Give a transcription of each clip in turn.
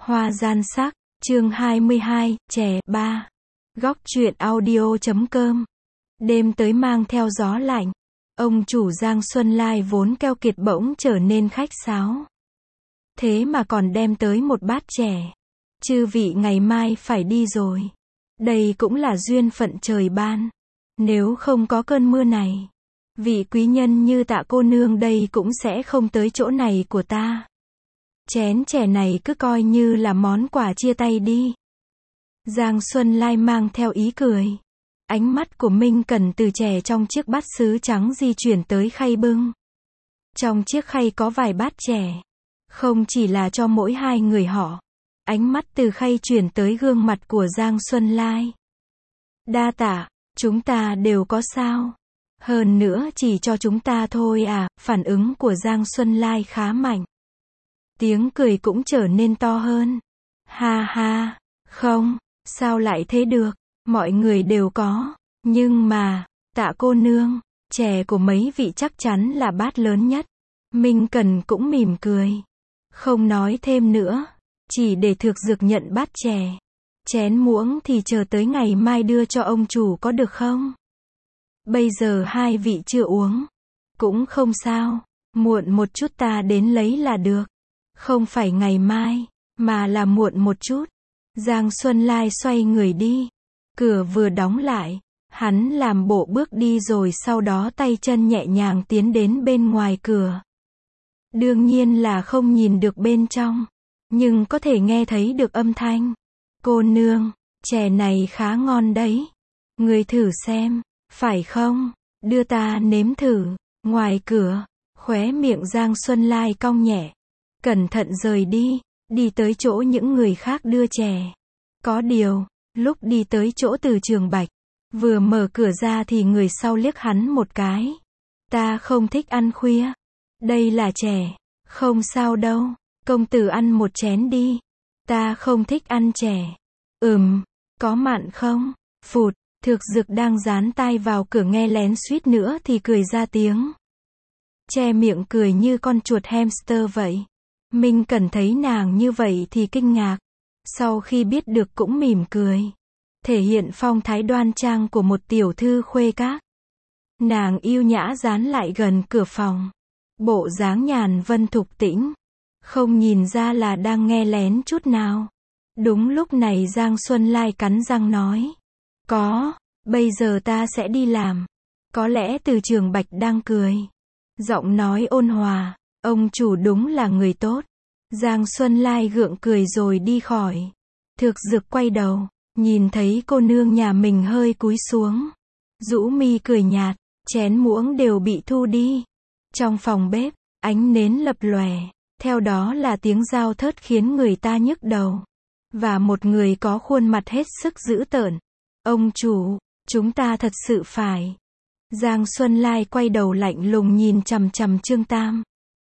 Hoa gian sắc, chương 22, trẻ 3. Góc truyện audio.com. Đêm tới mang theo gió lạnh. Ông chủ Giang Xuân Lai vốn keo kiệt bỗng trở nên khách sáo. Thế mà còn đem tới một bát chè. Chư vị ngày mai phải đi rồi. Đây cũng là duyên phận trời ban. Nếu không có cơn mưa này, vị quý nhân như Tạ cô nương đây cũng sẽ không tới chỗ này của ta. Chén chè này cứ coi như là món quà chia tay đi. Giang Xuân Lai mang theo ý cười. Ánh mắt của Minh Cẩn từ chè trong chiếc bát sứ trắng di chuyển tới khay bưng. Trong chiếc khay có vài bát chè. Không chỉ là cho mỗi hai người họ. Ánh mắt từ khay chuyển tới gương mặt của Giang Xuân Lai. Đa tạ, chúng ta đều có sao. Hơn nữa chỉ cho chúng ta thôi à, phản ứng của Giang Xuân Lai khá mạnh. Tiếng cười cũng trở nên to hơn. Ha ha, không, sao lại thế được, mọi người đều có. Nhưng mà, Tạ cô nương, chè của mấy vị chắc chắn là bát lớn nhất. Minh Cần cũng mỉm cười. Không nói thêm nữa, chỉ để Thực Dược nhận bát chè. Chén muỗng thì chờ tới ngày mai đưa cho ông chủ có được không? Bây giờ hai vị chưa uống. Cũng không sao, muộn một chút ta đến lấy là được. Không phải ngày mai, mà là muộn một chút. Giang Xuân Lai xoay người đi. Cửa vừa đóng lại, hắn làm bộ bước đi rồi sau đó tay chân nhẹ nhàng tiến đến bên ngoài cửa. Đương nhiên là không nhìn được bên trong, nhưng có thể nghe thấy được âm thanh. Cô nương, chè này khá ngon đấy. Người thử xem, phải không? Đưa ta nếm thử. Ngoài cửa, khóe miệng Giang Xuân Lai cong nhẹ. Cẩn thận rời đi, đi tới chỗ những người khác đưa chè. Có điều, lúc đi tới chỗ Từ Trường Bạch, vừa mở cửa ra thì người sau liếc hắn một cái. Ta không thích ăn khuya. Đây là chè. Không sao đâu, công tử ăn một chén đi. Ta không thích ăn chè. Có mặn không? Phụt, Thực Dược đang dán tai vào cửa nghe lén suýt nữa thì cười ra tiếng. Che miệng cười như con chuột hamster vậy. Minh Cần thấy nàng như vậy thì kinh ngạc. Sau khi biết được cũng mỉm cười. Thể hiện phong thái đoan trang của một tiểu thư khuê các. Nàng yêu nhã dán lại gần cửa phòng. Bộ dáng nhàn vân thục tĩnh. Không nhìn ra là đang nghe lén chút nào. Đúng lúc này Giang Xuân Lai cắn răng nói. Có, bây giờ ta sẽ đi làm. Có lẽ Từ Trường Bạch đang cười. Giọng nói ôn hòa. Ông chủ đúng là người tốt. Giang Xuân Lai gượng cười rồi đi khỏi. Thực Dược quay đầu, nhìn thấy cô nương nhà mình hơi cúi xuống. Rũ mi cười nhạt, chén muỗng đều bị thu đi. Trong phòng bếp, ánh nến lập lòe, theo đó là tiếng dao thớt khiến người ta nhức đầu. Và một người có khuôn mặt hết sức dữ tợn. Ông chủ, chúng ta thật sự phải. Giang Xuân Lai quay đầu lạnh lùng nhìn chằm chằm Trương Tam.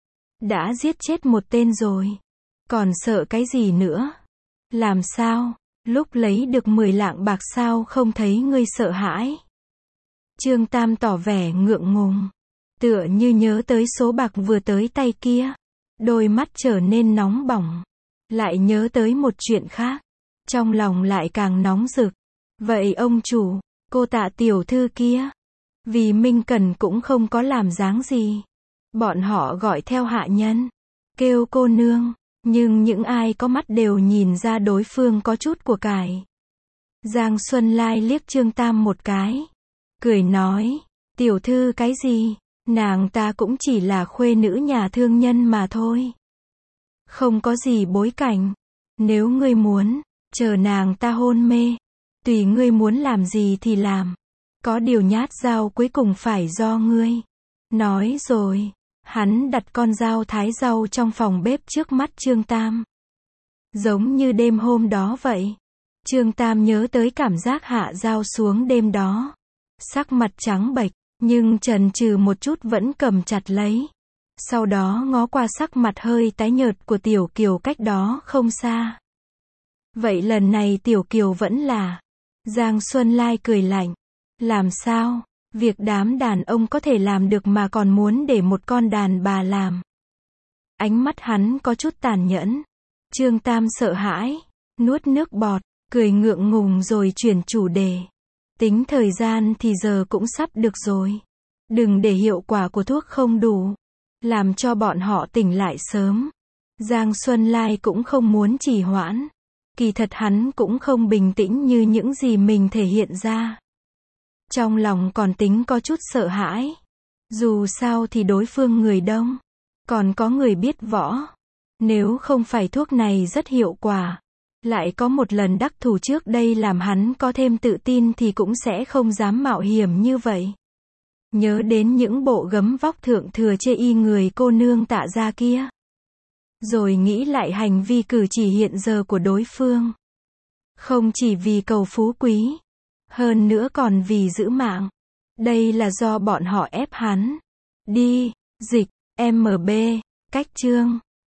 Đã giết chết một tên rồi. Còn sợ cái gì nữa? Làm sao? Lúc lấy được 10 lạng bạc sao không thấy ngươi sợ hãi? Trương Tam tỏ vẻ ngượng ngùng. Tựa như nhớ tới số bạc vừa tới tay kia. Đôi mắt trở nên nóng bỏng. Lại nhớ tới một chuyện khác. Trong lòng lại càng nóng rực. Vậy ông chủ, cô Tạ tiểu thư kia. Vì Minh Cần cũng không có làm dáng gì. Bọn họ gọi theo hạ nhân. Kêu cô nương. Nhưng những ai có mắt đều nhìn ra đối phương có chút của cải. Giang Xuân Lai liếc Trương Tam một cái. Cười nói. Tiểu thư cái gì? Nàng ta cũng chỉ là khuê nữ nhà thương nhân mà thôi. Không có gì bối cảnh. Nếu ngươi muốn, chờ nàng ta hôn mê. Tùy ngươi muốn làm gì thì làm. Có điều nhát dao cuối cùng phải do ngươi. Nói rồi, hắn đặt con dao thái rau trong phòng bếp trước mắt Trương Tam. Giống như đêm hôm đó vậy. Trương Tam nhớ tới cảm giác hạ dao xuống đêm đó. Sắc mặt trắng bệch, nhưng chần chừ một chút vẫn cầm chặt lấy. Sau đó ngó qua sắc mặt hơi tái nhợt của Tiểu Kiều cách đó không xa. Vậy lần này Tiểu Kiều vẫn là. Giang Xuân Lai cười lạnh. Làm sao? Việc đám đàn ông có thể làm được mà còn muốn để một con đàn bà làm. Ánh mắt hắn có chút tàn nhẫn. Trương Tam sợ hãi, nuốt nước bọt, cười ngượng ngùng rồi chuyển chủ đề. Tính thời gian thì giờ cũng sắp được rồi. Đừng để hiệu quả của thuốc không đủ, làm cho bọn họ tỉnh lại sớm. Giang Xuân Lai cũng không muốn trì hoãn. Kỳ thật hắn cũng không bình tĩnh như những gì mình thể hiện ra. Trong lòng còn tính có chút sợ hãi. Dù sao thì đối phương người đông, còn có người biết võ. Nếu không phải thuốc này rất hiệu quả, lại có một lần đắc thủ trước đây làm hắn có thêm tự tin thì cũng sẽ không dám mạo hiểm như vậy. Nhớ đến những bộ gấm vóc thượng thừa chê y người cô nương Tạ gia kia. Rồi nghĩ lại hành vi cử chỉ hiện giờ của đối phương. Không chỉ vì cầu phú quý, hơn nữa còn vì giữ mạng. Đây là do bọn họ ép hắn. Đi, dịch, MB, cách chương.